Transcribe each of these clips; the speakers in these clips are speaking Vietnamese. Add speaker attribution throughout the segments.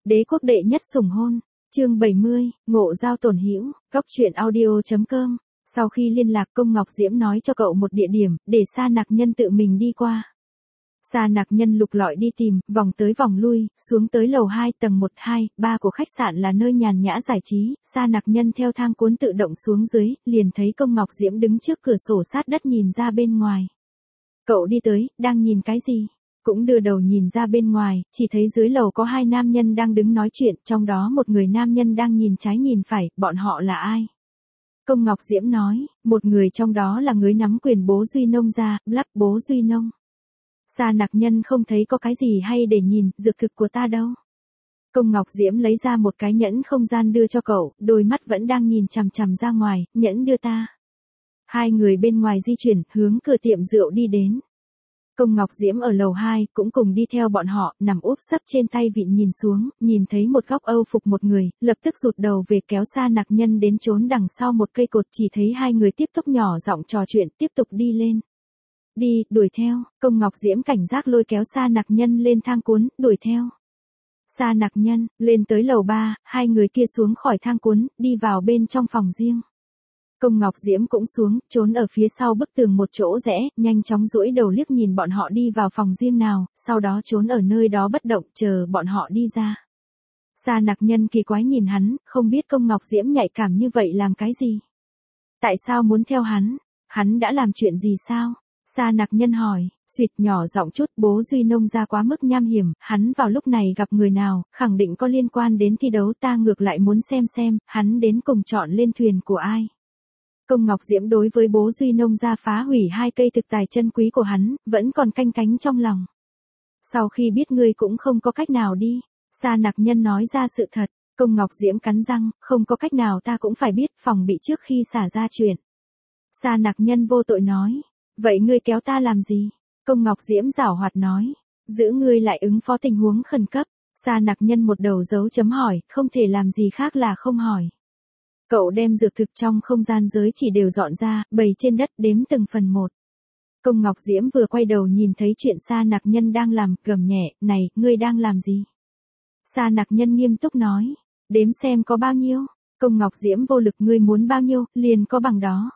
Speaker 1: Đế quốc đệ nhất sủng hôn, chương 70, ngộ giao tổn hữu, góc truyện audio.com. Sau khi liên lạc Công Ngọc Diễm nói cho cậu một địa điểm, để Sa Nặc Nhân tự mình đi qua. Sa Nặc Nhân lục lọi đi tìm, vòng tới vòng lui, xuống tới lầu 2 tầng 1, 2, 3 của khách sạn là nơi nhàn nhã giải trí. Sa Nặc Nhân theo thang cuốn tự động xuống dưới, liền thấy Công Ngọc Diễm đứng trước cửa sổ sát đất nhìn ra bên ngoài. Cậu đi tới, đang nhìn cái gì? Cũng đưa đầu nhìn ra bên ngoài, chỉ thấy dưới lầu có hai nam nhân đang đứng nói chuyện, trong đó một người nam nhân đang nhìn trái nhìn phải, bọn họ là ai? Công Ngọc Diễm nói, một người trong đó là người nắm quyền bố Duy Nông gia, lắp bố Duy Nông. Sa Nặc Nhân không thấy có cái gì hay để nhìn, dược thực của ta đâu. Công Ngọc Diễm lấy ra một cái nhẫn không gian đưa cho cậu, đôi mắt vẫn đang nhìn chằm chằm ra ngoài, nhẫn đưa ta. Hai người bên ngoài di chuyển, hướng cửa tiệm rượu đi đến. Công Ngọc Diễm ở lầu 2 cũng cùng đi theo bọn họ, nằm úp sấp trên tay vịn nhìn xuống, nhìn thấy một góc Âu phục một người, lập tức rụt đầu về kéo Sa Nặc Nhân đến trốn đằng sau một cây cột, chỉ thấy hai người tiếp tục nhỏ giọng trò chuyện, tiếp tục đi lên. Đi, đuổi theo, Công Ngọc Diễm cảnh giác lôi kéo Sa Nặc Nhân lên thang cuốn, đuổi theo. Sa Nặc Nhân, lên tới lầu 3, hai người kia xuống khỏi thang cuốn, đi vào bên trong phòng riêng. Công Ngọc Diễm cũng xuống, trốn ở phía sau bức tường một chỗ rẽ, nhanh chóng duỗi đầu liếc nhìn bọn họ đi vào phòng riêng nào, sau đó trốn ở nơi đó bất động, chờ bọn họ đi ra. Sa Nặc Nhân kỳ quái nhìn hắn, không biết Công Ngọc Diễm nhạy cảm như vậy làm cái gì? Tại sao muốn theo hắn? Hắn đã làm chuyện gì sao? Sa Nặc Nhân hỏi, suýt nhỏ giọng chút, bố Duy Nông ra quá mức nham hiểm, hắn vào lúc này gặp người nào, khẳng định có liên quan đến thi đấu, ta ngược lại muốn xem, hắn đến cùng chọn lên thuyền của ai. Công Ngọc Diễm đối với bố Duy Nông ra phá hủy hai cây thực tài chân quý của hắn, vẫn còn canh cánh trong lòng. Sau khi biết ngươi cũng không có cách nào đi, Sa Nặc Nhân nói ra sự thật. Công Ngọc Diễm cắn răng, không có cách nào ta cũng phải biết, phòng bị trước khi xả ra chuyện. Sa Nặc Nhân vô tội nói, vậy ngươi kéo ta làm gì? Công Ngọc Diễm giảo hoạt nói, giữ ngươi lại ứng phó tình huống khẩn cấp. Sa Nặc Nhân một đầu dấu chấm hỏi, không thể làm gì khác là không hỏi. Cậu đem dược thực trong không gian giới chỉ đều dọn ra, bày trên đất đếm từng phần một. Công Ngọc Diễm vừa quay đầu nhìn thấy chuyện Sa Nặc Nhân đang làm, gầm nhẹ, này, ngươi đang làm gì? Sa Nặc Nhân nghiêm túc nói, đếm xem có bao nhiêu. Công Ngọc Diễm vô lực, ngươi muốn bao nhiêu, liền có bằng đó.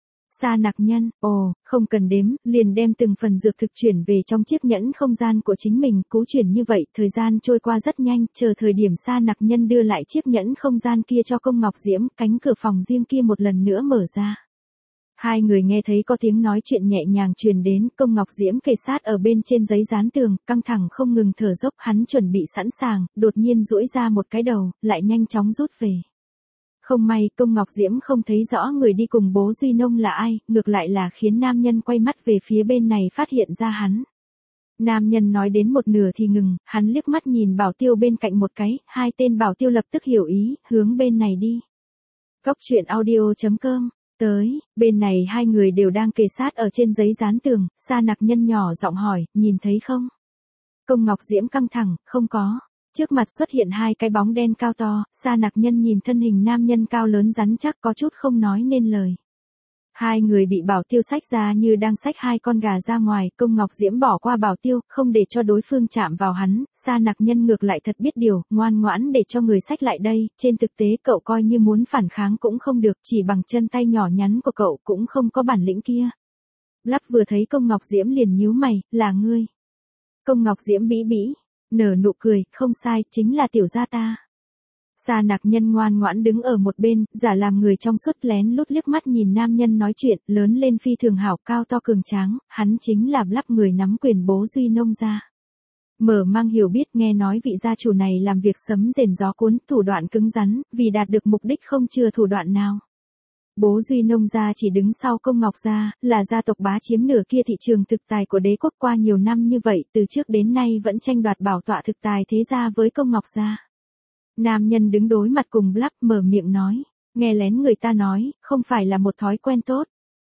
Speaker 1: Sa Nặc Nhân, ồ, không cần đếm, liền đem từng phần dược thực chuyển về trong chiếc nhẫn không gian của chính mình, cố chuyển như vậy, thời gian trôi qua rất nhanh, chờ thời điểm Sa Nặc Nhân đưa lại chiếc nhẫn không gian kia cho Công Ngọc Diễm, cánh cửa phòng riêng kia một lần nữa mở ra. Hai người nghe thấy có tiếng nói chuyện nhẹ nhàng truyền đến, Công Ngọc Diễm kề sát ở bên trên giấy dán tường, căng thẳng không ngừng thở dốc, hắn chuẩn bị sẵn sàng, đột nhiên duỗi ra một cái đầu, lại nhanh chóng rút về. Không may, Công Ngọc Diễm không thấy rõ người đi cùng bố Duy Nông là ai, ngược lại là khiến nam nhân quay mắt về phía bên này phát hiện ra hắn. Nam nhân nói đến một nửa thì ngừng, hắn liếc mắt nhìn Bảo Tiêu bên cạnh một cái, hai tên Bảo Tiêu lập tức hiểu ý, hướng bên này đi. Góc truyện audio.com. Tới, bên này hai người đều đang kề sát ở trên giấy dán tường, Sa Nặc Nhân nhỏ giọng hỏi, nhìn thấy không? Công Ngọc Diễm căng thẳng, không có. Trước mặt xuất hiện hai cái bóng đen cao to, Sa Nặc Nhân nhìn thân hình nam nhân cao lớn rắn chắc có chút không nói nên lời. Hai người bị Bảo Tiêu xách ra như đang xách hai con gà ra ngoài, Công Ngọc Diễm bỏ qua Bảo Tiêu, không để cho đối phương chạm vào hắn, Sa Nặc Nhân ngược lại thật biết điều, ngoan ngoãn để cho người xách lại đây, trên thực tế cậu coi như muốn phản kháng cũng không được, chỉ bằng chân tay nhỏ nhắn của cậu cũng không có bản lĩnh kia. Lắp vừa thấy Công Ngọc Diễm liền nhíu mày, là ngươi. Công Ngọc Diễm bĩ bĩ, nở nụ cười, không sai, chính là tiểu gia ta. Sa Nặc Nhân ngoan ngoãn đứng ở một bên, giả làm người trong suốt lén lút liếc mắt nhìn nam nhân nói chuyện, lớn lên phi thường hảo, cao to cường tráng, hắn chính là lắp người nắm quyền bố Duy Nông gia. Mở mang hiểu biết, nghe nói vị gia chủ này làm việc sấm rền gió cuốn, thủ đoạn cứng rắn, vì đạt được mục đích không chừa thủ đoạn nào. Bố Duy Nông gia chỉ đứng sau Công Ngọc gia, là gia tộc bá chiếm nửa kia thị trường thực tài của đế quốc, qua nhiều năm như vậy, từ trước đến nay vẫn tranh đoạt bảo tọa thực tài thế gia với Công Ngọc gia. Nam nhân đứng đối mặt cùng Blab mở miệng nói, nghe lén người ta nói, không phải là một thói quen tốt.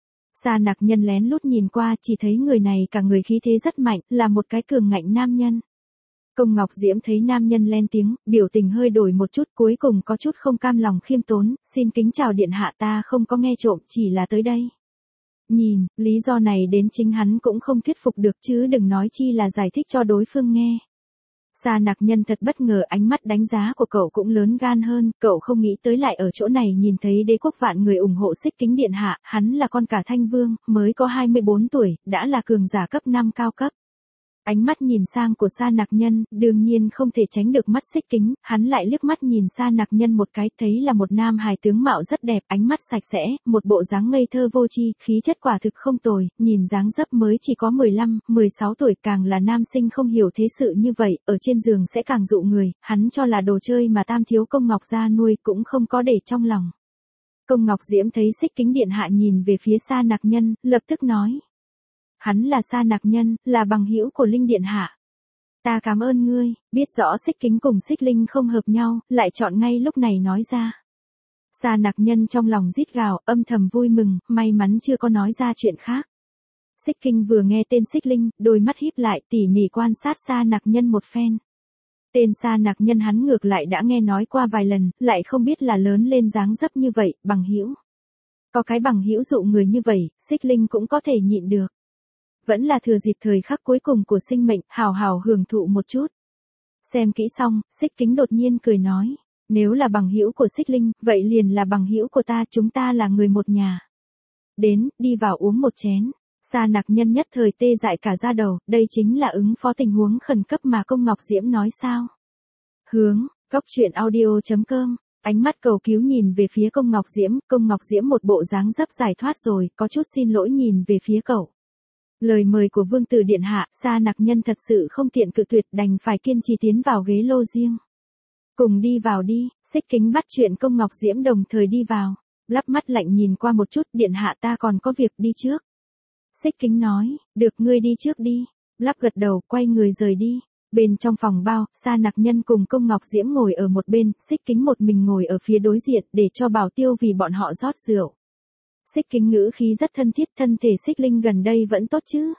Speaker 1: Sa Nặc Nhân lén lút nhìn qua, chỉ thấy người này cả người khí thế rất mạnh, là một cái cường ngạnh nam nhân. Công Ngọc Diễm thấy nam nhân lên tiếng, biểu tình hơi đổi một chút, cuối cùng có chút không cam lòng khiêm tốn, xin kính chào điện hạ, ta không có nghe trộm, chỉ là tới đây. Nhìn, lý do này đến chính hắn cũng không thuyết phục được chứ đừng nói chi là giải thích cho đối phương nghe. Sa Nặc Nhân thật bất ngờ, ánh mắt đánh giá của cậu cũng lớn gan hơn, cậu không nghĩ tới lại ở chỗ này nhìn thấy đế quốc vạn người ủng hộ Xích Kính điện hạ, hắn là con cả Thanh Vương, mới có 24 tuổi, đã là cường giả cấp 5 cao cấp. Ánh mắt nhìn sang của Sa Nặc Nhân, đương nhiên không thể tránh được mắt Xích Kính, hắn lại liếc mắt nhìn Sa Nặc Nhân một cái, thấy là một nam hài tướng mạo rất đẹp, ánh mắt sạch sẽ, một bộ dáng ngây thơ vô tri, khí chất quả thực không tồi, nhìn dáng dấp mới chỉ có 15, 16 tuổi, càng là nam sinh không hiểu thế sự như vậy, ở trên giường sẽ càng dụ người, hắn cho là đồ chơi mà Tam thiếu công Ngọc gia nuôi cũng không có để trong lòng. Công Ngọc Diễm thấy Xích Kính điện hạ nhìn về phía Sa Nặc Nhân, lập tức nói. Hắn là Sa Nặc Nhân, là bằng hữu của Linh điện hạ. Ta cảm ơn ngươi, biết rõ Xích Kính cùng Xích Linh không hợp nhau, lại chọn ngay lúc này nói ra. Sa Nặc Nhân trong lòng rít gào, âm thầm vui mừng, may mắn chưa có nói ra chuyện khác. Xích Kinh vừa nghe tên Xích Linh, đôi mắt híp lại, tỉ mỉ quan sát Sa Nặc Nhân một phen. Tên Sa Nặc Nhân hắn ngược lại đã nghe nói qua vài lần, lại không biết là lớn lên dáng dấp như vậy, bằng hữu. Có cái bằng hữu dụ người như vậy, Xích Linh cũng có thể nhịn được. Vẫn là thừa dịp thời khắc cuối cùng của sinh mệnh, hào hào hưởng thụ một chút. Xem kỹ xong, Xích Kính đột nhiên cười nói, nếu là bằng hữu của Xích Linh, vậy liền là bằng hữu của ta, chúng ta là người một nhà. Đến, đi vào uống một chén. Sa Nặc Nhân nhất thời tê dại cả da đầu, đây chính là ứng phó tình huống khẩn cấp mà công Ngọc Diễm nói sao? Hướng, goctruyện.audio.com. Ánh mắt cầu cứu nhìn về phía công Ngọc Diễm một bộ dáng dấp giải thoát rồi, có chút xin lỗi nhìn về phía cậu. Lời mời của Vương tử điện hạ, Sa Nặc Nhân thật sự không tiện cự tuyệt, đành phải kiên trì tiến vào ghế lô riêng. Cùng đi vào đi, Xích Kính bắt chuyện công Ngọc Diễm đồng thời đi vào. Lắp mắt lạnh nhìn qua một chút, điện hạ ta còn có việc đi trước. Xích Kính nói, được ngươi đi trước đi. Lắp gật đầu, quay người rời đi. Bên trong phòng bao, Sa Nặc Nhân cùng công Ngọc Diễm ngồi ở một bên, Xích Kính một mình ngồi ở phía đối diện để cho Bảo Tiêu vì bọn họ rót rượu. Xích Kính ngữ khí rất thân thiết, thân thể Xích Linh gần đây vẫn tốt chứ?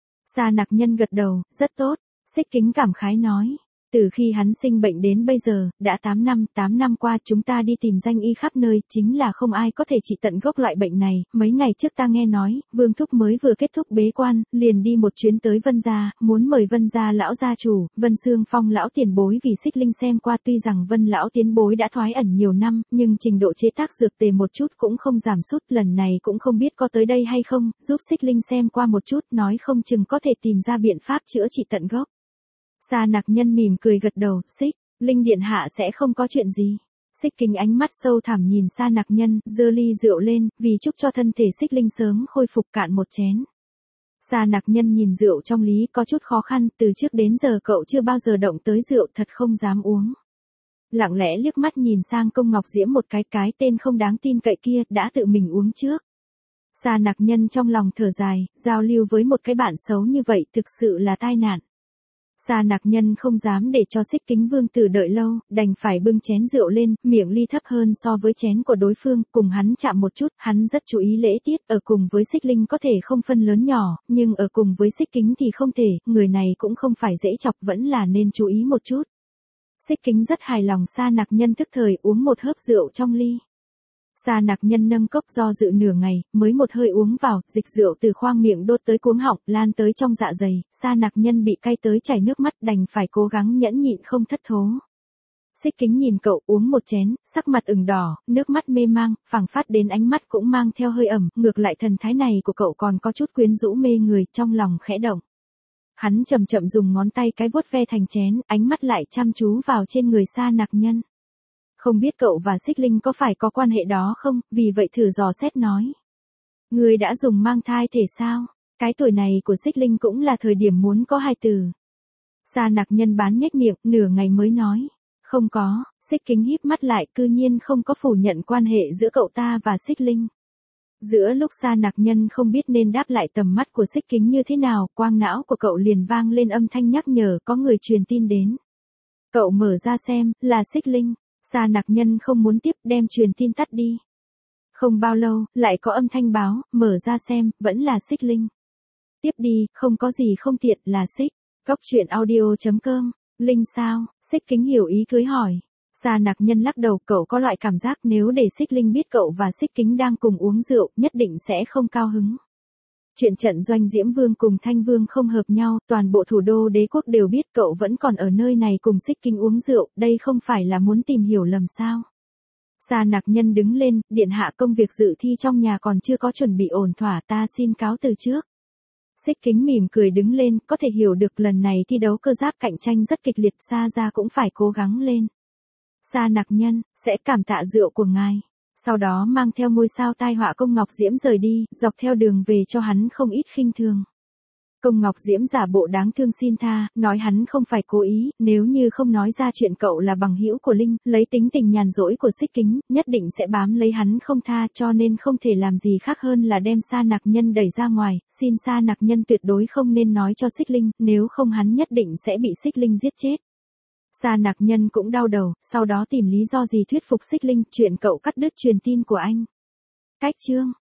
Speaker 1: Sa Nặc Nhân gật đầu, rất tốt. Xích Kính cảm khái nói. Từ khi hắn sinh bệnh đến bây giờ, đã 8 năm qua chúng ta đi tìm danh y khắp nơi, chính là không ai có thể trị tận gốc loại bệnh này. Mấy ngày trước ta nghe nói, Vương Thúc mới vừa kết thúc bế quan, liền đi một chuyến tới Vân Gia, muốn mời Vân Gia lão gia chủ, Vân Xương Phong lão tiền bối vì Xích Linh xem qua, tuy rằng Vân lão tiền bối đã thoái ẩn nhiều năm, nhưng trình độ chế tác dược tề một chút cũng không giảm sút, lần này cũng không biết có tới đây hay không, giúp Xích Linh xem qua một chút, nói không chừng có thể tìm ra biện pháp chữa trị tận gốc. Sa Nặc Nhân mỉm cười gật đầu, Xích Linh điện hạ sẽ không có chuyện gì. Xích Kính ánh mắt sâu thẳm nhìn Sa Nặc Nhân, giơ ly rượu lên, vì chúc cho thân thể Xích Linh sớm khôi phục, cạn một chén. Sa Nặc Nhân nhìn rượu trong ly có chút khó khăn, từ trước đến giờ cậu chưa bao giờ động tới rượu, thật không dám uống. Lặng lẽ liếc mắt nhìn sang công Ngọc Diễm một cái tên không đáng tin cậy kia, đã tự mình uống trước. Sa Nặc Nhân trong lòng thở dài, giao lưu với một cái bạn xấu như vậy thực sự là tai nạn. Sa Nặc Nhân không dám để cho Xích Kính vương tử đợi lâu, đành phải bưng chén rượu lên, miệng ly thấp hơn so với chén của đối phương, cùng hắn chạm một chút, hắn rất chú ý lễ tiết, ở cùng với Xích Linh có thể không phân lớn nhỏ, nhưng ở cùng với Xích Kính thì không thể, người này cũng không phải dễ chọc, vẫn là nên chú ý một chút. Xích Kính rất hài lòng Sa Nặc Nhân tức thời uống một hớp rượu trong ly. Sa Nặc Nhân nâng cốc do dự nửa ngày, mới một hơi uống vào, dịch rượu từ khoang miệng đốt tới cuống họng, lan tới trong dạ dày, Sa Nặc Nhân bị cay tới chảy nước mắt, đành phải cố gắng nhẫn nhịn không thất thố. Xích Kính nhìn cậu uống một chén, sắc mặt ửng đỏ, nước mắt mê mang, phảng phất đến ánh mắt cũng mang theo hơi ẩm, ngược lại thần thái này của cậu còn có chút quyến rũ mê người, trong lòng khẽ động. Hắn chậm chậm dùng ngón tay cái vuốt ve thành chén, ánh mắt lại chăm chú vào trên người Sa Nặc Nhân. Không biết cậu và Xích Linh có phải có quan hệ đó không, vì vậy thử dò xét nói. Người đã dùng mang thai thể sao? Cái tuổi này của Xích Linh cũng là thời điểm muốn có hài tử. Sa Nặc Nhân bán nhếch miệng, nửa ngày mới nói. Không có, Xích Kính híp mắt lại, cư nhiên không có phủ nhận quan hệ giữa cậu ta và Xích Linh. Giữa lúc Sa Nặc Nhân không biết nên đáp lại tầm mắt của Xích Kính như thế nào, quang não của cậu liền vang lên âm thanh nhắc nhở có người truyền tin đến. Cậu mở ra xem, là Xích Linh. Sa Nặc Nhân không muốn tiếp, đem truyền tin tắt đi. Không bao lâu, lại có âm thanh báo, mở ra xem, vẫn là Xích Linh. Tiếp đi, không có gì không tiện, là Xích. Goctruyện.audio.com. Linh sao? Xích Kính hiểu ý cưới hỏi. Sa Nặc Nhân lắc đầu, cậu có loại cảm giác nếu để Xích Linh biết cậu và Xích Kính đang cùng uống rượu, nhất định sẽ không cao hứng. Chuyện trận Doanh Diễm Vương cùng Thanh Vương không hợp nhau, toàn bộ thủ đô đế quốc đều biết cậu vẫn còn ở nơi này cùng Xích Kính uống rượu, đây không phải là muốn tìm hiểu lầm sao. Sa Nặc Nhân đứng lên, điện hạ công việc dự thi trong nhà còn chưa có chuẩn bị ổn thỏa, ta xin cáo từ trước. Xích Kính mỉm cười đứng lên, có thể hiểu được lần này thi đấu cơ giáp cạnh tranh rất kịch liệt, Sa gia cũng phải cố gắng lên. Sa Nặc Nhân, sẽ cảm tạ rượu của ngài. Sau đó mang theo ngôi sao tai họa Công Ngọc Diễm rời đi, dọc theo đường về cho hắn không ít khinh thường. Công Ngọc Diễm giả bộ đáng thương xin tha, nói hắn không phải cố ý, nếu như không nói ra chuyện cậu là bằng hữu của Linh, lấy tính tình nhàn rỗi của Xích Kính, nhất định sẽ bám lấy hắn không tha, cho nên không thể làm gì khác hơn là đem Sa Nặc Nhân đẩy ra ngoài, xin Sa Nặc Nhân tuyệt đối không nên nói cho Xích Linh, nếu không hắn nhất định sẽ bị Xích Linh giết chết. Sa Nặc Nhân cũng đau đầu, sau đó tìm lý do gì thuyết phục Xích Linh, chuyện cậu cắt đứt truyền tin của anh. Cách chương